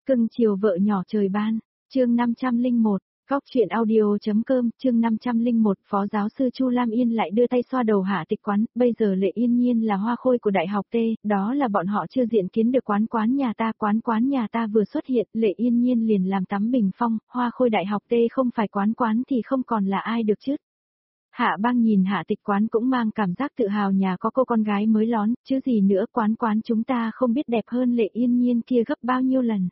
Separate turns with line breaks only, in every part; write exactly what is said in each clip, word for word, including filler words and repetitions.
Cưng chiều vợ nhỏ trời ban, chương năm trăm lẻ một, Góc truyện audio.com, chương năm trăm lẻ một, Phó giáo sư Chu Lam Yên lại đưa tay xoa đầu Hạ Tịch Quán, bây giờ Lệ Yên Nhiên là hoa khôi của đại học T, đó là bọn họ chưa diện kiến được quán quán nhà ta, quán quán nhà ta vừa xuất hiện, Lệ Yên Nhiên liền làm tắm bình phong, hoa khôi đại học T không phải quán quán thì không còn là ai được chứ. Hạ Bang nhìn Hạ Tịch Quán cũng mang cảm giác tự hào nhà có cô con gái mới lón, chứ gì nữa, quán quán chúng ta không biết đẹp hơn Lệ Yên Nhiên kia gấp bao nhiêu lần.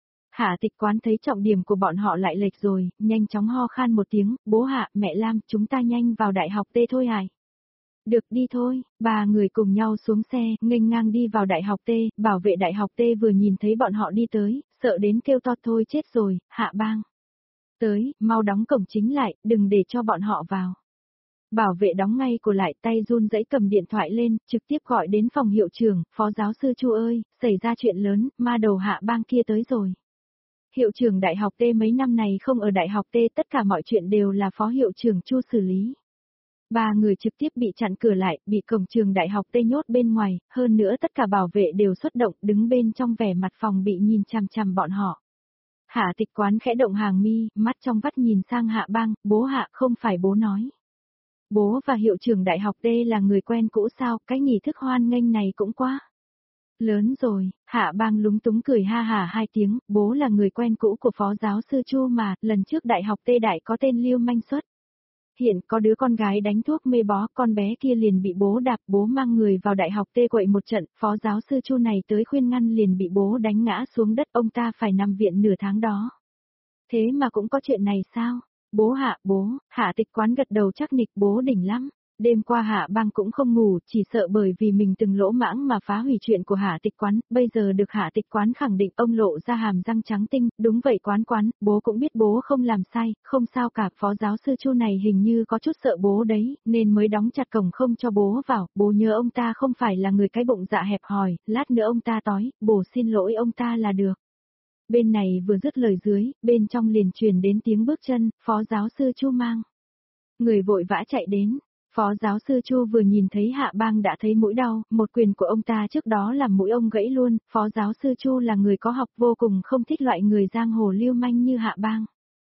Hạ Tịch Quán thấy trọng điểm của bọn họ lại lệch rồi, nhanh chóng ho khan một tiếng, bố Hạ, mẹ Lam, chúng ta nhanh vào đại học T thôi hài. Được đi thôi, ba người cùng nhau xuống xe, nghênh ngang đi vào đại học T, bảo vệ đại học T vừa nhìn thấy bọn họ đi tới, sợ đến kêu to thôi chết rồi, Hạ Bang. Tới, mau đóng cổng chính lại, đừng để cho bọn họ vào. Bảo vệ đóng ngay cổ lại, tay run rẩy cầm điện thoại lên, trực tiếp gọi đến phòng hiệu trưởng, phó giáo sư Chu ơi, xảy ra chuyện lớn, ma đầu Hạ Bang kia tới rồi. Hiệu trưởng đại học T mấy năm này không ở đại học T, tất cả mọi chuyện đều là phó hiệu trưởng Chu xử lý. Ba người trực tiếp bị chặn cửa lại, bị cổng trường đại học T nhốt bên ngoài, hơn nữa tất cả bảo vệ đều xuất động, đứng bên trong vẻ mặt phòng bị nhìn chằm chằm bọn họ. Hạ Tịch Quán khẽ động hàng mi, mắt trong vắt nhìn sang Hạ Bang, bố Hạ, không phải bố nói. Bố và hiệu trưởng đại học T là người quen cũ sao, cái nghi thức hoan nghênh này cũng quá lớn rồi. Hạ Bang lúng túng cười ha hà hai tiếng, bố là người quen cũ của phó giáo sư Chu mà, lần trước đại học T đại có tên Liêu Manh Xuất. Hiện có đứa con gái đánh thuốc mê bó, con bé kia liền bị bố đạp, bố mang người vào đại học T quậy một trận, phó giáo sư Chu này tới khuyên ngăn liền bị bố đánh ngã xuống đất, ông ta phải nằm viện nửa tháng đó. Thế mà cũng có chuyện này sao? Bố Hạ, bố, Hạ Tịch Quán gật đầu chắc nịch, bố đỉnh lắm. Đêm qua Hạ Bang cũng không ngủ, chỉ sợ bởi vì mình từng lỗ mãng mà phá hủy chuyện của Hạ Tịch Quán, bây giờ được Hạ Tịch Quán khẳng định, ông lộ ra hàm răng trắng tinh, đúng vậy Quán Quán, bố cũng biết bố không làm sai, không sao cả, phó giáo sư Chu này hình như có chút sợ bố đấy, nên mới đóng chặt cổng không cho bố vào, bố nhớ ông ta không phải là người cái bụng dạ hẹp hòi, lát nữa ông ta tói, bố xin lỗi ông ta là được. Bên này vừa dứt lời dưới, bên trong liền truyền đến tiếng bước chân, phó giáo sư Chu mang. Người vội vã chạy đến, phó giáo sư Chu vừa nhìn thấy Hạ Bang đã thấy mũi đau, một quyền của ông ta trước đó làm mũi ông gãy luôn, phó giáo sư Chu là người có học vô cùng không thích loại người giang hồ lưu manh như Hạ Bang.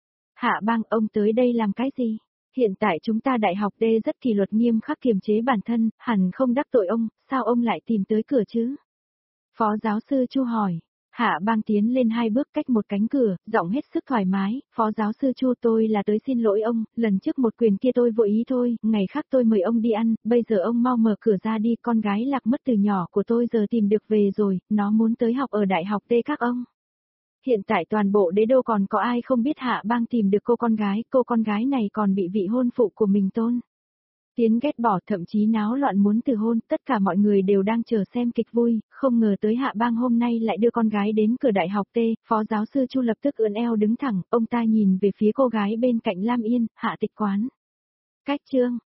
Hạ Bang, ông tới đây làm cái gì? Hiện tại chúng ta đại học D rất kỷ luật nghiêm khắc kiềm chế bản thân, hẳn không đắc tội ông, sao ông lại tìm tới cửa chứ? Phó giáo sư Chu hỏi. Hạ Bang tiến lên hai bước cách một cánh cửa, giọng hết sức thoải mái, phó giáo sư Chu tôi là tới xin lỗi ông, lần trước một quyền kia tôi vô ý thôi, ngày khác tôi mời ông đi ăn, bây giờ ông mau mở cửa ra đi, con gái lạc mất từ nhỏ của tôi giờ tìm được về rồi, nó muốn tới học ở đại học T các ông. Hiện tại toàn bộ đế đô còn có ai không biết Hạ Bang tìm được cô con gái, cô con gái này còn bị vị hôn phụ của mình tôn tiến ghét bỏ, thậm chí náo loạn muốn từ hôn, tất cả mọi người đều đang chờ xem kịch vui, không ngờ tới Hạ Bang hôm nay lại đưa con gái đến cửa đại học T, phó giáo sư Chu lập tức ưỡn eo đứng thẳng, ông ta nhìn về phía cô gái bên cạnh Lam Yên, Hạ Tịch Quán. Cách chương,